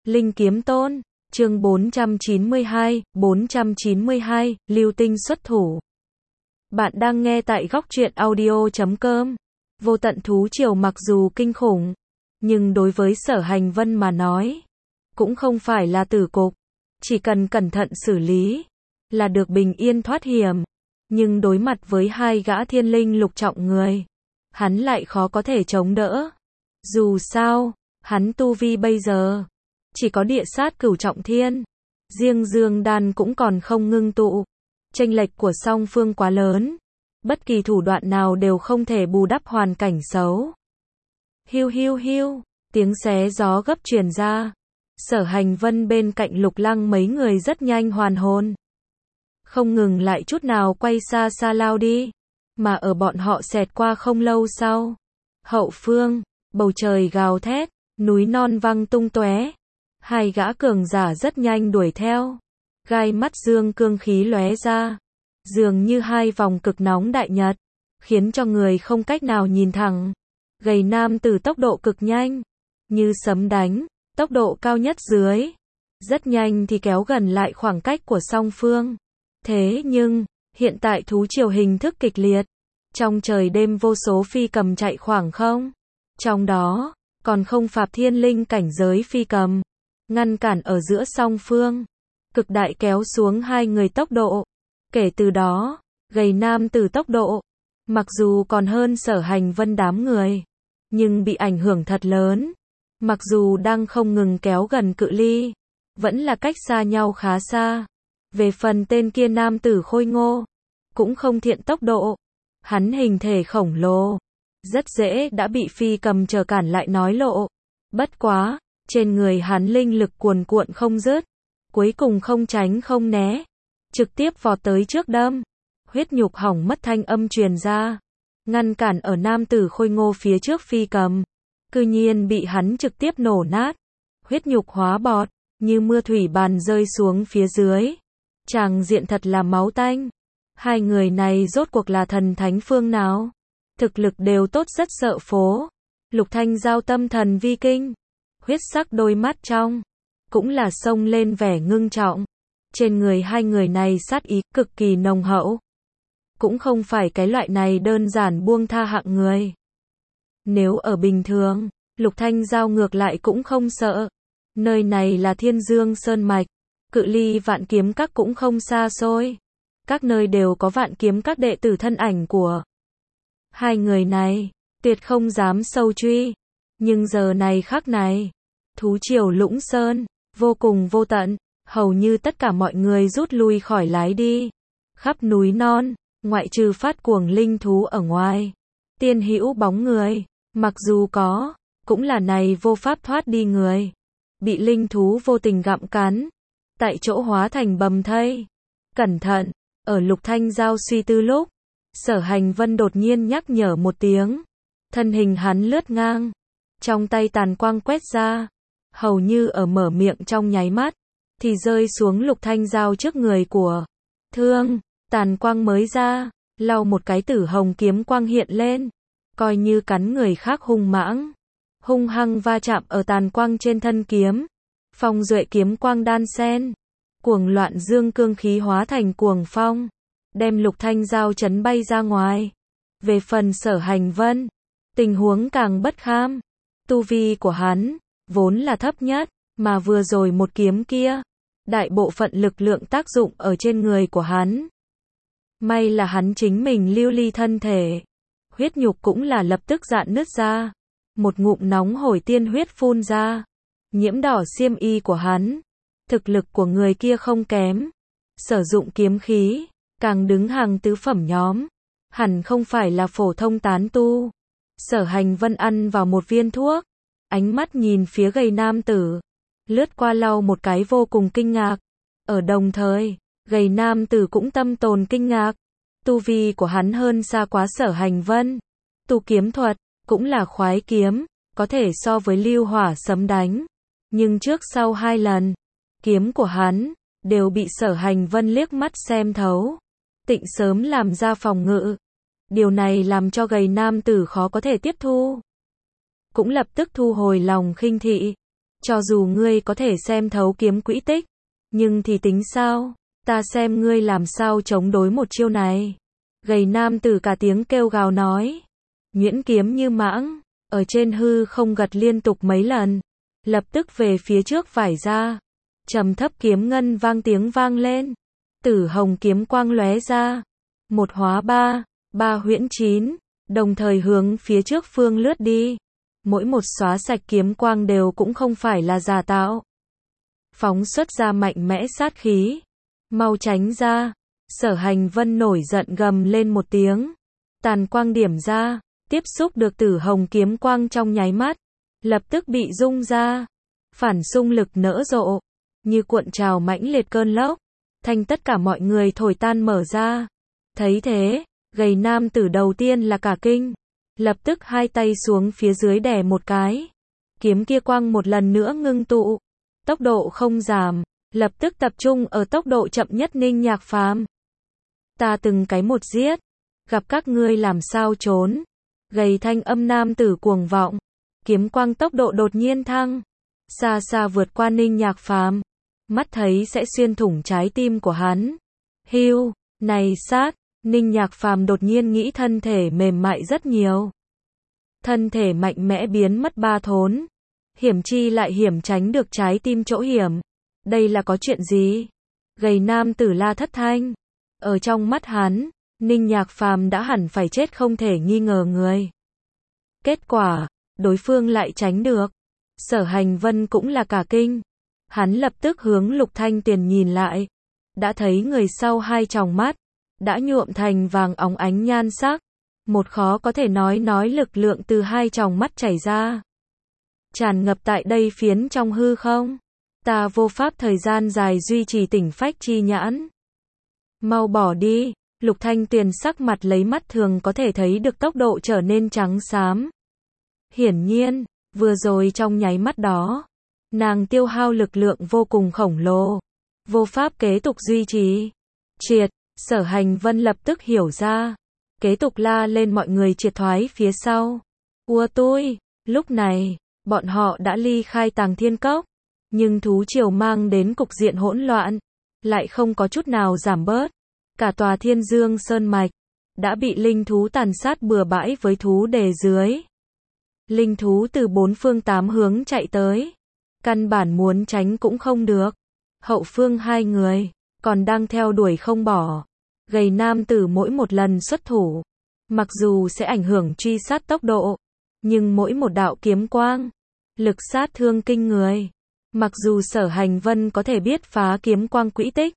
Linh Kiếm Tôn, chương 492, Lưu Tinh xuất thủ. Bạn đang nghe tại góc truyện audio.com. Vô tận thú triều mặc dù kinh khủng, nhưng đối với Sở Hành Vân mà nói, cũng không phải là tử cục. Chỉ cần cẩn thận xử lý, là được bình yên thoát hiểm. Nhưng đối mặt với hai gã thiên linh lục trọng người, hắn lại khó có thể chống đỡ. Dù sao, hắn tu vi bây giờ chỉ có địa sát cửu trọng thiên, riêng dương đan cũng còn không ngưng tụ. Chênh lệch của song phương quá lớn, bất kỳ thủ đoạn nào đều không thể bù đắp hoàn cảnh xấu. Hiu hiu hiu, tiếng xé gió gấp truyền ra. Sở Hành Vân bên cạnh Lục Lăng mấy người rất nhanh hoàn hồn, không ngừng lại chút nào quay xa xa lao đi, mà ở bọn họ xẹt qua không lâu sau, hậu phương, bầu trời gào thét, núi non văng tung tóe. Hai gã cường giả rất nhanh đuổi theo, gai mắt dương cương khí lóe ra, dường như hai vòng cực nóng đại nhật, khiến cho người không cách nào nhìn thẳng. Gầy nam tử tốc độ cực nhanh, như sấm đánh, tốc độ cao nhất dưới, rất nhanh thì kéo gần lại khoảng cách của song phương. Thế nhưng, hiện tại thú triều hình thức kịch liệt, trong trời đêm vô số phi cầm chạy khoảng không, trong đó, còn không phạt thiên linh cảnh giới phi cầm, ngăn cản ở giữa song phương, cực đại kéo xuống hai người tốc độ. Kể từ đó, gầy nam tử tốc độ, mặc dù còn hơn Sở Hành Vân đám người, nhưng bị ảnh hưởng thật lớn. Mặc dù đang không ngừng kéo gần cự ly, vẫn là cách xa nhau khá xa. Về phần tên kia nam tử khôi ngô, cũng không thiện tốc độ. Hắn hình thể khổng lồ, rất dễ đã bị phi cầm chờ cản lại nói lộ. Bất quá, trên người hắn linh lực cuồn cuộn không dứt, cuối cùng không tránh không né, trực tiếp vọt tới trước đâm. Huyết nhục hỏng mất thanh âm truyền ra, ngăn cản ở nam tử khôi ngô phía trước phi cầm, cư nhiên bị hắn trực tiếp nổ nát. Huyết nhục hóa bọt, như mưa thủy bàn rơi xuống phía dưới. Tràng diện thật là máu tanh. Hai người này rốt cuộc là thần thánh phương nào? Thực lực đều tốt rất sợ phố. Lục Thanh Giao tâm thần vi kinh, huyết sắc đôi mắt trong, cũng là xông lên vẻ ngưng trọng. Trên người hai người này sát ý cực kỳ nồng hậu. Cũng không phải cái loại này đơn giản buông tha hạng người. Nếu ở bình thường, Lục Thanh Giao ngược lại cũng không sợ. Nơi này là Thiên Dương Sơn Mạch, cự ly Vạn Kiếm Các cũng không xa xôi. Các nơi đều có Vạn Kiếm Các đệ tử thân ảnh của hai người này, tuyệt không dám sâu truy. Nhưng giờ này khắc này, thú triều Lũng Sơn, vô cùng vô tận, hầu như tất cả mọi người rút lui khỏi lái đi. Khắp núi non, ngoại trừ phát cuồng linh thú ở ngoài, tiên hữu bóng người, mặc dù có, cũng là này vô pháp thoát đi người, bị linh thú vô tình gặm cắn, tại chỗ hóa thành bầm thây. Cẩn thận, ở Lục Thanh Giao suy tư lúc, Sở Hành Vân đột nhiên nhắc nhở một tiếng, thân hình hắn lướt ngang, trong tay tàn quang quét ra, hầu như ở mở miệng trong nháy mắt, thì rơi xuống Lục Thanh Giao trước người của thương. Tàn quang mới ra, lau một cái tử hồng kiếm quang hiện lên, coi như cắn người khác hung mãng, hung hăng va chạm ở tàn quang trên thân kiếm. Phong duệ kiếm quang đan xen, cuồng loạn dương cương khí hóa thành cuồng phong, đem Lục Thanh Giao chấn bay ra ngoài. Về phần Sở Hành Vân, tình huống càng bất kham. Tu vi của hắn vốn là thấp nhất, mà vừa rồi một kiếm kia, đại bộ phận lực lượng tác dụng ở trên người của hắn. May là hắn chính mình lưu ly thân thể, huyết nhục cũng là lập tức rạn nứt ra, một ngụm nóng hổi tiên huyết phun ra, nhiễm đỏ xiêm y của hắn. Thực lực của người kia không kém, sử dụng kiếm khí, càng đứng hàng tứ phẩm nhóm, hẳn không phải là phổ thông tán tu. Sở Hành Vân ăn vào một viên thuốc, ánh mắt nhìn phía gầy nam tử, lướt qua lau một cái vô cùng kinh ngạc. Ở đồng thời, gầy nam tử cũng tâm tồn kinh ngạc, tu vi của hắn hơn xa quá Sở Hành Vân. Tu kiếm thuật, cũng là khoái kiếm, có thể so với lưu hỏa sấm đánh. Nhưng trước sau hai lần, kiếm của hắn, đều bị Sở Hành Vân liếc mắt xem thấu. Tịnh sớm làm ra phòng ngự. Điều này làm cho gầy nam tử khó có thể tiếp thu. Cũng lập tức thu hồi lòng khinh thị. Cho dù ngươi có thể xem thấu kiếm quỹ tích, nhưng thì tính sao? Ta xem ngươi làm sao chống đối một chiêu này. Gầy nam tử cả tiếng kêu gào nói. Nhuyễn kiếm như mãng, ở trên hư không gật liên tục mấy lần, lập tức về phía trước vải ra. Trầm thấp kiếm ngân vang tiếng vang lên. Tử hồng kiếm quang lóe ra. Một hóa ba, ba huyễn chín, đồng thời hướng phía trước phương lướt đi. Mỗi một xóa sạch kiếm quang đều cũng không phải là giả tạo. Phóng xuất ra mạnh mẽ sát khí. Mau tránh ra. Sở Hành Vân nổi giận gầm lên một tiếng. Tàn quang điểm ra, tiếp xúc được tử hồng kiếm quang trong nháy mắt. Lập tức bị rung ra. Phản xung lực nở rộ. Như cuộn trào mãnh liệt cơn lốc. Thành tất cả mọi người thổi tan mở ra. Thấy thế, gầy nam tử đầu tiên là cả kinh. Lập tức hai tay xuống phía dưới đè một cái. Kiếm kia quang một lần nữa ngưng tụ. Tốc độ không giảm. Lập tức tập trung ở tốc độ chậm nhất Ninh Nhạc Phàm. Ta từng cái một giết. Gặp các ngươi làm sao trốn. Gầy thanh âm nam tử cuồng vọng. Kiếm quang tốc độ đột nhiên thăng. Xa xa vượt qua Ninh Nhạc Phàm. Mắt thấy sẽ xuyên thủng trái tim của hắn. Hưu, này sát. Ninh Nhạc Phàm đột nhiên nghĩ thân thể mềm mại rất nhiều. Thân thể mạnh mẽ biến mất ba thốn. Hiểm chi lại hiểm tránh được trái tim chỗ hiểm. Đây là có chuyện gì? Gầy nam tử la thất thanh. Ở trong mắt hắn, Ninh Nhạc Phàm đã hẳn phải chết không thể nghi ngờ người. Kết quả, đối phương lại tránh được. Sở Hành Vân cũng là cả kinh. Hắn lập tức hướng Lục Thanh Tuyền nhìn lại. Đã thấy người sau hai tròng mắt đã nhuộm thành vàng óng ánh nhan sắc. Một khó có thể nói lực lượng từ hai tròng mắt chảy ra. Tràn ngập tại đây phiến trong hư không. Ta vô pháp thời gian dài duy trì tỉnh phách chi nhãn. Mau bỏ đi. Lục Thanh Tuyền sắc mặt lấy mắt thường có thể thấy được tốc độ trở nên trắng xám. Hiển nhiên, vừa rồi trong nháy mắt đó, nàng tiêu hao lực lượng vô cùng khổng lồ. Vô pháp kế tục duy trì. Triệt. Sở Hành Vân lập tức hiểu ra. Kế tục la lên mọi người triệt thoái phía sau. Ua tôi. Lúc này, bọn họ đã ly khai Tàng Thiên Cốc. Nhưng thú triều mang đến cục diện hỗn loạn. Lại không có chút nào giảm bớt. Cả tòa Thiên Dương Sơn Mạch đã bị linh thú tàn sát bừa bãi với thú đề dưới. Linh thú từ bốn phương tám hướng chạy tới. Căn bản muốn tránh cũng không được. Hậu phương hai người còn đang theo đuổi không bỏ. Gầy nam tử mỗi một lần xuất thủ, mặc dù sẽ ảnh hưởng truy sát tốc độ, nhưng mỗi một đạo kiếm quang, lực sát thương kinh người. Mặc dù Sở Hành Vân có thể biết phá kiếm quang quỹ tích,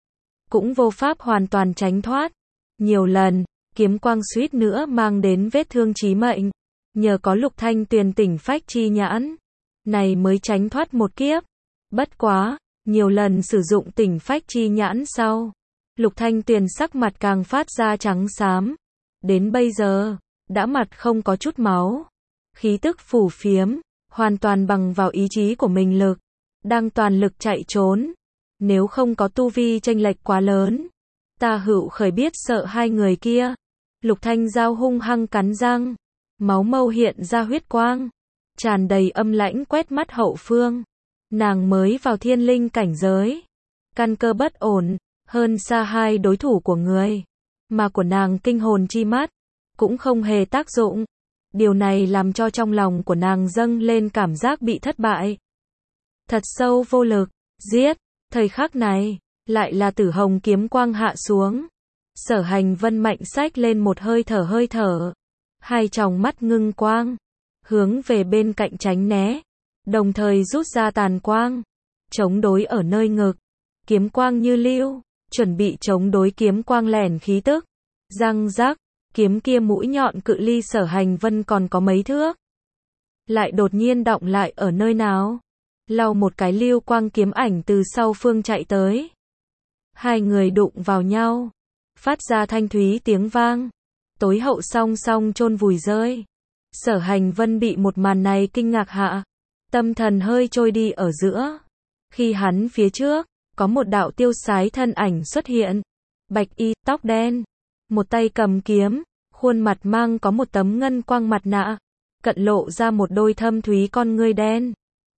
cũng vô pháp hoàn toàn tránh thoát. Nhiều lần, kiếm quang suýt nữa mang đến vết thương chí mệnh. Nhờ có Lục Thanh Tuyền tỉnh phách chi nhãn, này mới tránh thoát một kiếp. Bất quá, nhiều lần sử dụng tỉnh phách chi nhãn sau, Lục Thanh Tuyền sắc mặt càng phát ra trắng xám. Đến bây giờ, đã mặt không có chút máu. Khí tức phủ phiếm, hoàn toàn bằng vào ý chí của mình lực. Đang toàn lực chạy trốn. Nếu không có tu vi chênh lệch quá lớn, ta hữu khởi biết sợ hai người kia. Lục Thanh Giao hung hăng cắn răng. Máu mâu hiện ra huyết quang. Tràn đầy âm lãnh quét mắt hậu phương. Nàng mới vào thiên linh cảnh giới. Căn cơ bất ổn. Hơn xa hai đối thủ của người. Mà của nàng kinh hồn chi mắt cũng không hề tác dụng. Điều này làm cho trong lòng của nàng dâng lên cảm giác bị thất bại. Thật sâu vô lực. Giết. Thời khắc này, lại là tử hồng kiếm quang hạ xuống. Sở Hành Vân mạnh xách lên một hơi thở. Hai tròng mắt ngưng quang. Hướng về bên cạnh tránh né. Đồng thời rút ra tàn quang. Chống đối ở nơi ngực. Kiếm quang như lưu. Chuẩn bị chống đối kiếm quang lẻn khí tức. Răng rắc. Kiếm kia mũi nhọn cự ly Sở Hành Vân còn có mấy thước. Lại đột nhiên đọng lại ở nơi nào. Lau một cái lưu quang kiếm ảnh từ sau phương chạy tới. Hai người đụng vào nhau. Phát ra thanh thúy tiếng vang. Tối hậu song song chôn vùi rơi. Sở Hành Vân bị một màn này kinh ngạc hạ. Tâm thần hơi trôi đi ở giữa. Khi hắn phía trước, có một đạo tiêu sái thân ảnh xuất hiện. Bạch y, tóc đen. Một tay cầm kiếm. Khuôn mặt mang có một tấm ngân quang mặt nạ. Cận lộ ra một đôi thâm thúy con ngươi đen.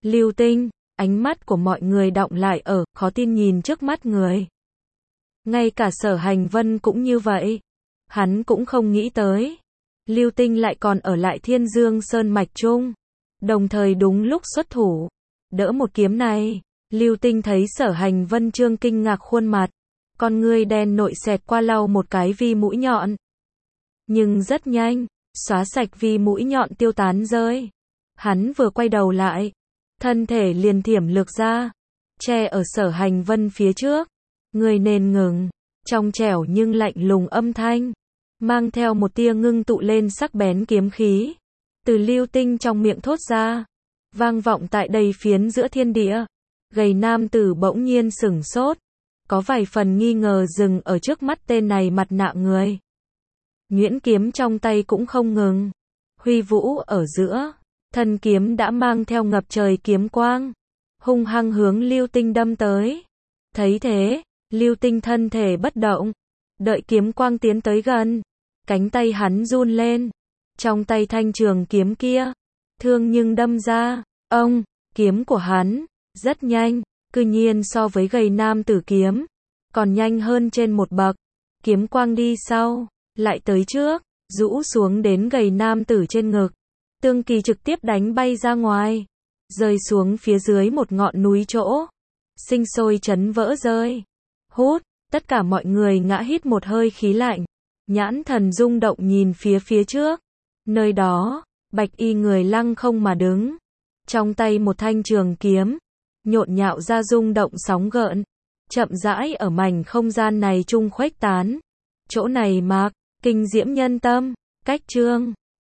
Lưu Tinh, ánh mắt của mọi người đọng lại ở, khó tin nhìn trước mắt người. Ngay cả Sở Hành Vân cũng như vậy. Hắn cũng không nghĩ tới. Lưu Tinh lại còn ở lại Thiên Dương Sơn Mạch Trung. Đồng thời đúng lúc xuất thủ. Đỡ một kiếm này. Lưu Tinh thấy Sở Hành Vân trương kinh ngạc khuôn mặt. Con ngươi đen nội xẹt qua lau một cái vi mũi nhọn. Nhưng rất nhanh, xóa sạch vi mũi nhọn tiêu tán rơi. Hắn vừa quay đầu lại. Thân thể liền thiểm lược ra. Che ở Sở Hành Vân phía trước. Người nền ngừng. Trong trẻo nhưng lạnh lùng âm thanh. Mang theo một tia ngưng tụ lên sắc bén kiếm khí. Từ Lưu Tinh trong miệng thốt ra. Vang vọng tại đầy phiến giữa thiên địa. Gầy nam tử bỗng nhiên sửng sốt. Có vài phần nghi ngờ dừng ở trước mắt tên này mặt nạ người. Nhuyễn kiếm trong tay cũng không ngừng. Huy vũ ở giữa. Thân kiếm đã mang theo ngập trời kiếm quang. Hung hăng hướng Lưu Tinh đâm tới. Thấy thế, Lưu Tinh thân thể bất động. Đợi kiếm quang tiến tới gần. Cánh tay hắn run lên. Trong tay thanh trường kiếm kia. Thương nhưng đâm ra. Ông, kiếm của hắn. Rất nhanh. Cư nhiên so với gầy nam tử kiếm. Còn nhanh hơn trên một bậc. Kiếm quang đi sau. Lại tới trước. Rũ xuống đến gầy nam tử trên ngực. Tương kỳ trực tiếp đánh bay ra ngoài. Rơi xuống phía dưới một ngọn núi chỗ. Sinh sôi chấn vỡ rơi. Hút. Tất cả mọi người ngã hít một hơi khí lạnh. Nhãn thần rung động nhìn phía trước. Nơi đó, bạch y người lăng không mà đứng. Trong tay một thanh trường kiếm. Nhộn nhạo ra rung động sóng gợn. Chậm rãi ở mảnh không gian này trung khuếch tán. Chỗ này mạc, kinh diễm nhân tâm. Cách chương